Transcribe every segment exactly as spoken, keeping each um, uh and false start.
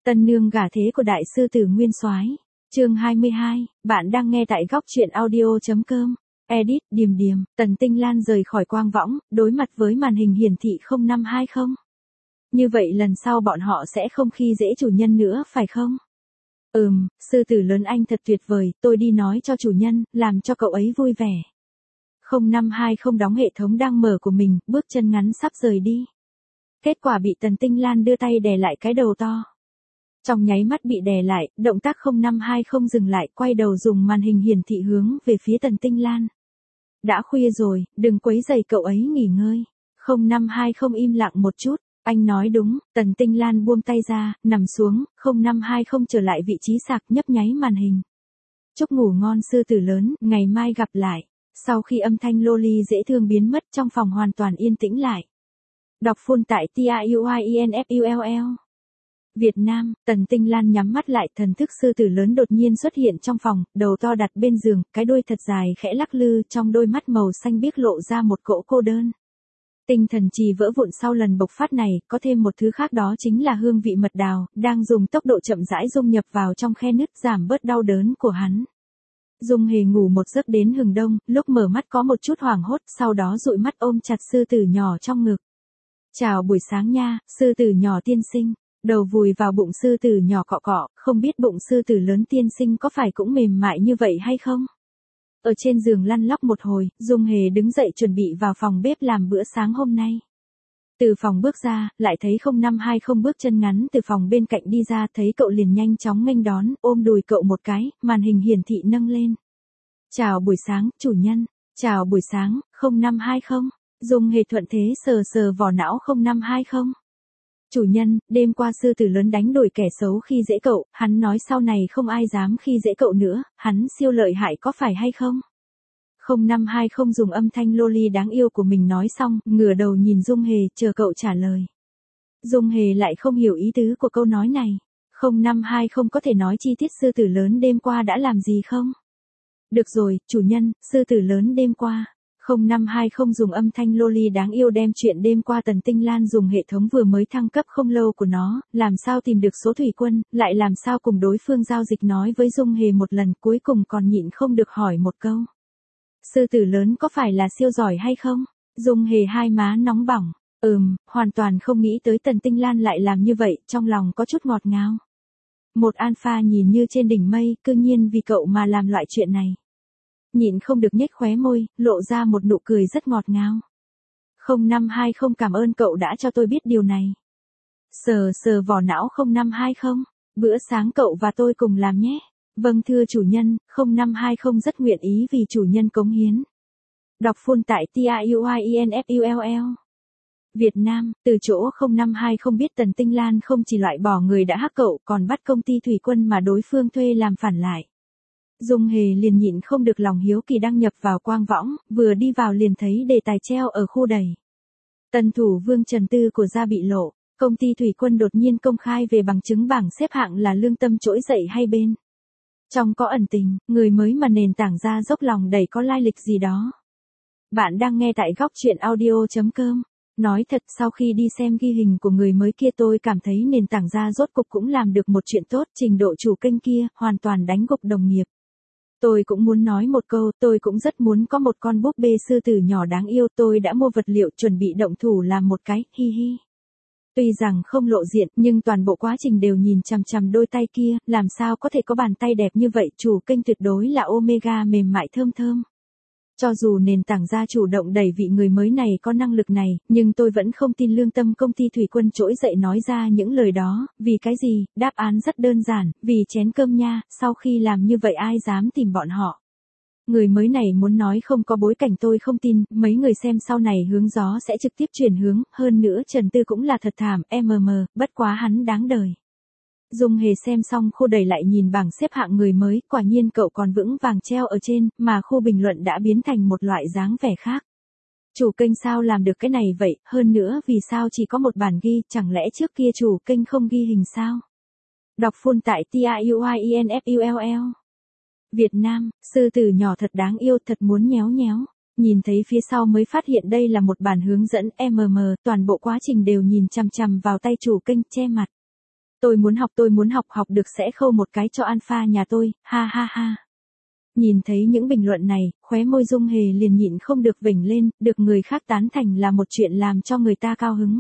Tân nương gả thế của đại sư tử Nguyên Soái. Chương hai mươi hai, bạn đang nghe tại góc truyện audio chấm com. Edit, Điềm Điềm, Tần Tinh Lan rời khỏi Quang Võng, đối mặt với màn hình hiển thị không năm hai không. Như vậy lần sau bọn họ sẽ không khi dễ chủ nhân nữa phải không? Ừm, sư tử lớn anh thật tuyệt vời, tôi đi nói cho chủ nhân, làm cho cậu ấy vui vẻ. không năm hai không đóng hệ thống đang mở của mình, bước chân ngắn sắp rời đi. Kết quả bị Tần Tinh Lan đưa tay đè lại cái đầu to. Trong nháy mắt bị đè lại, động tác không năm hai không dừng lại, quay đầu dùng màn hình hiển thị hướng về phía Tần Tinh Lan. Đã khuya rồi, đừng quấy rầy cậu ấy nghỉ ngơi. không năm hai không im lặng một chút, anh nói đúng, Tần Tinh Lan buông tay ra, nằm xuống, không năm hai không trở lại vị trí sạc nhấp nháy màn hình. Chúc ngủ ngon sư tử lớn, ngày mai gặp lại. Sau khi âm thanh loli dễ thương biến mất trong phòng hoàn toàn yên tĩnh lại. Đọc full tại T I U I E N F U L L. Việt Nam, Tần Tinh Lan nhắm mắt lại, thần thức sư tử lớn đột nhiên xuất hiện trong phòng, đầu to đặt bên giường, cái đuôi thật dài khẽ lắc lư, trong đôi mắt màu xanh biếc lộ ra một cỗ cô đơn. Tinh thần trì vỡ vụn sau lần bộc phát này, có thêm một thứ khác đó chính là hương vị mật đào, đang dùng tốc độ chậm rãi dung nhập vào trong khe nứt giảm bớt đau đớn của hắn. Dung Hề ngủ một giấc đến hừng đông, lúc mở mắt có một chút hoảng hốt, sau đó dụi mắt ôm chặt sư tử nhỏ trong ngực. Chào buổi sáng nha, sư tử nhỏ tiên sinh. Đầu vùi vào bụng sư tử nhỏ cọ cọ, không biết bụng sư tử lớn tiên sinh có phải cũng mềm mại như vậy hay không? Ở trên giường lăn lóc một hồi, Dung Hề đứng dậy chuẩn bị vào phòng bếp làm bữa sáng hôm nay. Từ phòng bước ra, lại thấy không năm hai không bước chân ngắn từ phòng bên cạnh đi ra, thấy cậu liền nhanh chóng nghênh đón, ôm đùi cậu một cái, màn hình hiển thị nâng lên. Chào buổi sáng, chủ nhân. Chào buổi sáng, không năm hai không. Dung Hề thuận thế sờ sờ vỏ não không năm hai không. Chủ nhân, đêm qua sư tử lớn đánh đuổi kẻ xấu khi dễ cậu, hắn nói sau này không ai dám khi dễ cậu nữa, hắn siêu lợi hại có phải hay không? không năm hai không dùng âm thanh loli đáng yêu của mình nói xong, ngửa đầu nhìn Dung Hề, chờ cậu trả lời. Dung Hề lại không hiểu ý tứ của câu nói này. không năm hai không có thể nói chi tiết sư tử lớn đêm qua đã làm gì không? Được rồi, chủ nhân, sư tử lớn đêm qua. không năm hai không dùng âm thanh loli đáng yêu đem chuyện đêm qua Tần Tinh Lan dùng hệ thống vừa mới thăng cấp không lâu của nó, làm sao tìm được số thủy quân, lại làm sao cùng đối phương giao dịch nói với Dung Hề một lần, cuối cùng còn nhịn không được hỏi một câu. Sư tử lớn có phải là siêu giỏi hay không? Dung Hề hai má nóng bỏng. Ừm, hoàn toàn không nghĩ tới Tần Tinh Lan lại làm như vậy, trong lòng có chút ngọt ngào. Một alpha nhìn như trên đỉnh mây, cư nhiên vì cậu mà làm loại chuyện này. Nhịn không được nhếch khóe môi, lộ ra một nụ cười rất ngọt ngào. không năm hai không cảm ơn cậu đã cho tôi biết điều này. Sờ sờ vỏ não không năm hai không, bữa sáng cậu và tôi cùng làm nhé. Vâng thưa chủ nhân, không năm hai không rất nguyện ý vì chủ nhân cống hiến. Đọc full tại T I U I E N F U L L. Việt Nam, từ chỗ không năm hai không biết Tần Tinh Lan không chỉ loại bỏ người đã hack cậu còn bắt công ty thủy quân mà đối phương thuê làm phản lại. Dung Hề liền nhịn không được lòng hiếu kỳ đăng nhập vào Quang Võng, vừa đi vào liền thấy đề tài treo ở khu đầy. Tân thủ Vương Trần Tư của gia bị lộ, công ty thủy quân đột nhiên công khai về bằng chứng bảng xếp hạng là lương tâm trỗi dậy hai bên. Trong có ẩn tình, người mới mà nền tảng ra dốc lòng đẩy có lai lịch gì đó. Bạn đang nghe tại góc truyện audio chấm com. Nói thật, sau khi đi xem ghi hình của người mới kia tôi cảm thấy nền tảng ra rốt cục cũng làm được một chuyện tốt, trình độ chủ kênh kia hoàn toàn đánh gục đồng nghiệp. Tôi cũng muốn nói một câu, tôi cũng rất muốn có một con búp bê sư tử nhỏ đáng yêu, tôi đã mua vật liệu chuẩn bị động thủ làm một cái, hi hi. Tuy rằng không lộ diện, nhưng toàn bộ quá trình đều nhìn chằm chằm đôi tay kia, làm sao có thể có bàn tay đẹp như vậy, chủ kênh tuyệt đối là Omega mềm mại thơm thơm. Cho dù nền tảng ra chủ động đẩy vị người mới này có năng lực này, nhưng tôi vẫn không tin lương tâm công ty thủy quân trỗi dậy nói ra những lời đó, vì cái gì, đáp án rất đơn giản, vì chén cơm nha, sau khi làm như vậy ai dám tìm bọn họ. Người mới này muốn nói không có bối cảnh tôi không tin, mấy người xem sau này hướng gió sẽ trực tiếp chuyển hướng, hơn nữa Trần Tư cũng là thật thảm, mm, bất quá hắn đáng đời. Dung Hề xem xong khu đầy lại nhìn bảng xếp hạng người mới, quả nhiên cậu còn vững vàng treo ở trên, mà khu bình luận đã biến thành một loại dáng vẻ khác. Chủ kênh sao làm được cái này vậy, hơn nữa vì sao chỉ có một bản ghi, chẳng lẽ trước kia chủ kênh không ghi hình sao? Đọc full tại T I U I E N F U L L. Việt Nam, sư tử nhỏ thật đáng yêu, thật muốn nhéo nhéo. Nhìn thấy phía sau mới phát hiện đây là một bản hướng dẫn mm, toàn bộ quá trình đều nhìn chằm chằm vào tay chủ kênh che mặt. Tôi muốn học tôi muốn học học được sẽ khâu một cái cho alpha nhà tôi, ha ha ha. Nhìn thấy những bình luận này, khóe môi Dung Hề liền nhịn không được vểnh lên, được người khác tán thành là một chuyện làm cho người ta cao hứng.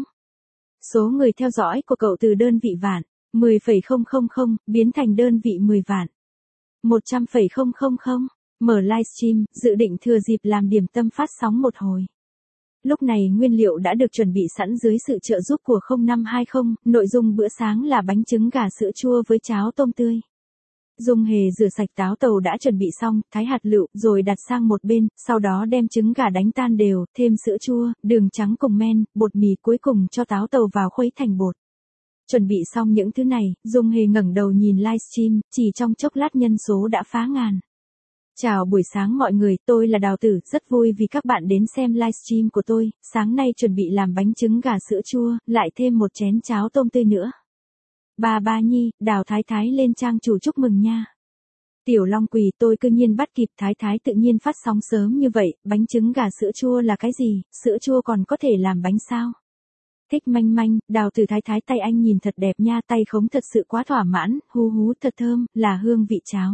Số người theo dõi của cậu từ đơn vị vạn, mười phẩy không không không, biến thành đơn vị mười vạn. một trăm phẩy không không không, mở livestream, dự định thừa dịp làm điểm tâm phát sóng một hồi. Lúc này nguyên liệu đã được chuẩn bị sẵn dưới sự trợ giúp của không năm hai không, nội dung bữa sáng là bánh trứng gà sữa chua với cháo tôm tươi. Dung Hề rửa sạch táo tàu đã chuẩn bị xong, thái hạt lựu, rồi đặt sang một bên, sau đó đem trứng gà đánh tan đều, thêm sữa chua, đường trắng cùng men, bột mì cuối cùng cho táo tàu vào khuấy thành bột. Chuẩn bị xong những thứ này, Dung Hề ngẩng đầu nhìn livestream, chỉ trong chốc lát nhân số đã phá ngàn. Chào buổi sáng mọi người, tôi là Đào Tử, rất vui vì các bạn đến xem livestream của tôi, sáng nay chuẩn bị làm bánh trứng gà sữa chua, lại thêm một chén cháo tôm tươi nữa. Bà Ba Nhi, Đào Thái Thái lên trang chủ chúc mừng nha. Tiểu Long Quỳ, tôi cư nhiên bắt kịp Thái Thái tự nhiên phát sóng sớm như vậy, bánh trứng gà sữa chua là cái gì, sữa chua còn có thể làm bánh sao? Thích Manh Manh, Đào Tử Thái Thái tay anh nhìn thật đẹp nha, tay khống thật sự quá thỏa mãn, hú hú thật thơm, là hương vị cháo.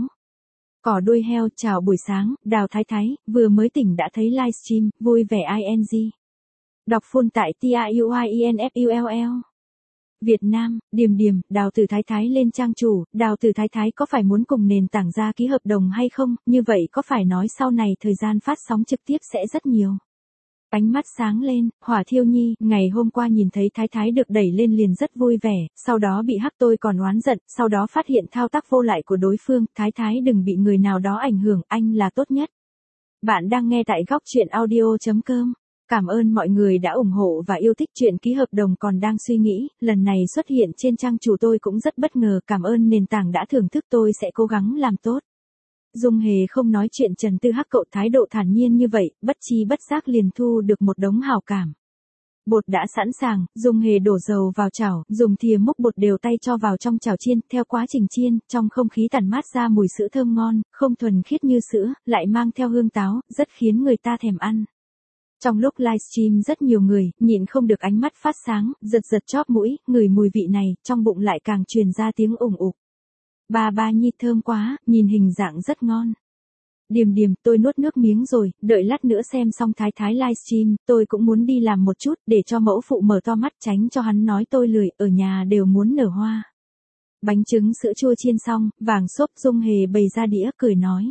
Cỏ đuôi heo, chào buổi sáng, Đào Thái Thái, vừa mới tỉnh đã thấy livestream, vui vẻ ing. Đọc full tại T I U I E N F U L L. Việt Nam, Điềm Điềm, Đào Tử Thái Thái lên trang chủ, Đào Tử Thái Thái có phải muốn cùng nền tảng ra ký hợp đồng hay không, như vậy có phải nói sau này thời gian phát sóng trực tiếp sẽ rất nhiều. Ánh mắt sáng lên, Hỏa Thiêu Nhi, ngày hôm qua nhìn thấy Thái Thái được đẩy lên liền rất vui vẻ, sau đó bị hắc tôi còn oán giận, sau đó phát hiện thao tác vô lại của đối phương, Thái Thái đừng bị người nào đó ảnh hưởng, anh là tốt nhất. Bạn đang nghe tại góc truyện audio.com. Cảm ơn mọi người đã ủng hộ và yêu thích chuyện ký hợp đồng còn đang suy nghĩ, lần này xuất hiện trên trang chủ tôi cũng rất bất ngờ, cảm ơn nền tảng đã thưởng thức tôi sẽ cố gắng làm tốt. Dung Hề không nói chuyện Trần Tư Hắc cậu thái độ thản nhiên như vậy, bất chi bất giác liền thu được một đống hào cảm. Bột đã sẵn sàng, Dung Hề đổ dầu vào chảo, dùng thìa múc bột đều tay cho vào trong chảo chiên, theo quá trình chiên, trong không khí tản mát ra mùi sữa thơm ngon, không thuần khiết như sữa, lại mang theo hương táo, rất khiến người ta thèm ăn. Trong lúc livestream rất nhiều người, nhịn không được ánh mắt phát sáng, giật giật chóp mũi, ngửi mùi vị này, trong bụng lại càng truyền ra tiếng ủng ục. Bà Ba Nhi thơm quá, nhìn hình dạng rất ngon. Điềm Điềm, tôi nuốt nước miếng rồi, đợi lát nữa xem xong Thái Thái livestream, tôi cũng muốn đi làm một chút, để cho mẫu phụ mở to mắt tránh cho hắn nói tôi lười, ở nhà đều muốn nở hoa. Bánh trứng sữa chua chiên xong, vàng xốp Dung Hề bày ra đĩa cười nói.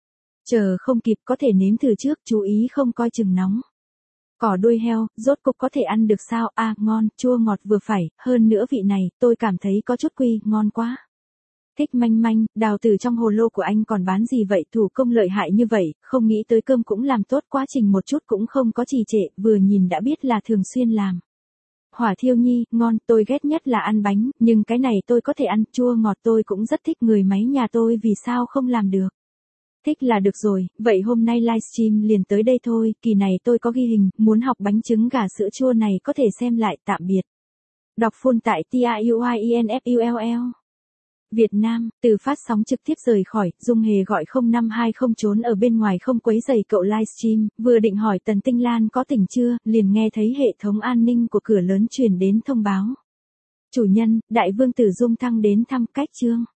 Chờ không kịp có thể nếm thử trước, chú ý không coi chừng nóng. Cỏ đuôi heo, rốt cục có thể ăn được sao, à, ngon, chua ngọt vừa phải, hơn nữa vị này, tôi cảm thấy có chút quy, ngon quá. Thích Manh Manh, Đào Tử trong hồ lô của anh còn bán gì vậy, thủ công lợi hại như vậy, không nghĩ tới cơm cũng làm tốt, quá trình một chút cũng không có trì trệ, vừa nhìn đã biết là thường xuyên làm. Hỏa Thiêu Nhi, ngon, tôi ghét nhất là ăn bánh, nhưng cái này tôi có thể ăn, chua ngọt tôi cũng rất thích, người máy nhà tôi vì sao không làm được. Thích là được rồi, vậy hôm nay livestream liền tới đây thôi, kỳ này tôi có ghi hình, muốn học bánh trứng gà sữa chua này có thể xem lại, tạm biệt. Đọc full tại T I U I E N F U L L. Việt Nam, từ phát sóng trực tiếp rời khỏi, Dung Hề gọi không năm hai không trốn ở bên ngoài không quấy rầy cậu livestream, vừa định hỏi Tần Tinh Lan có tỉnh chưa, liền nghe thấy hệ thống an ninh của cửa lớn truyền đến thông báo. Chủ nhân, Đại Vương Tử Dung Thăng đến thăm, cách chương.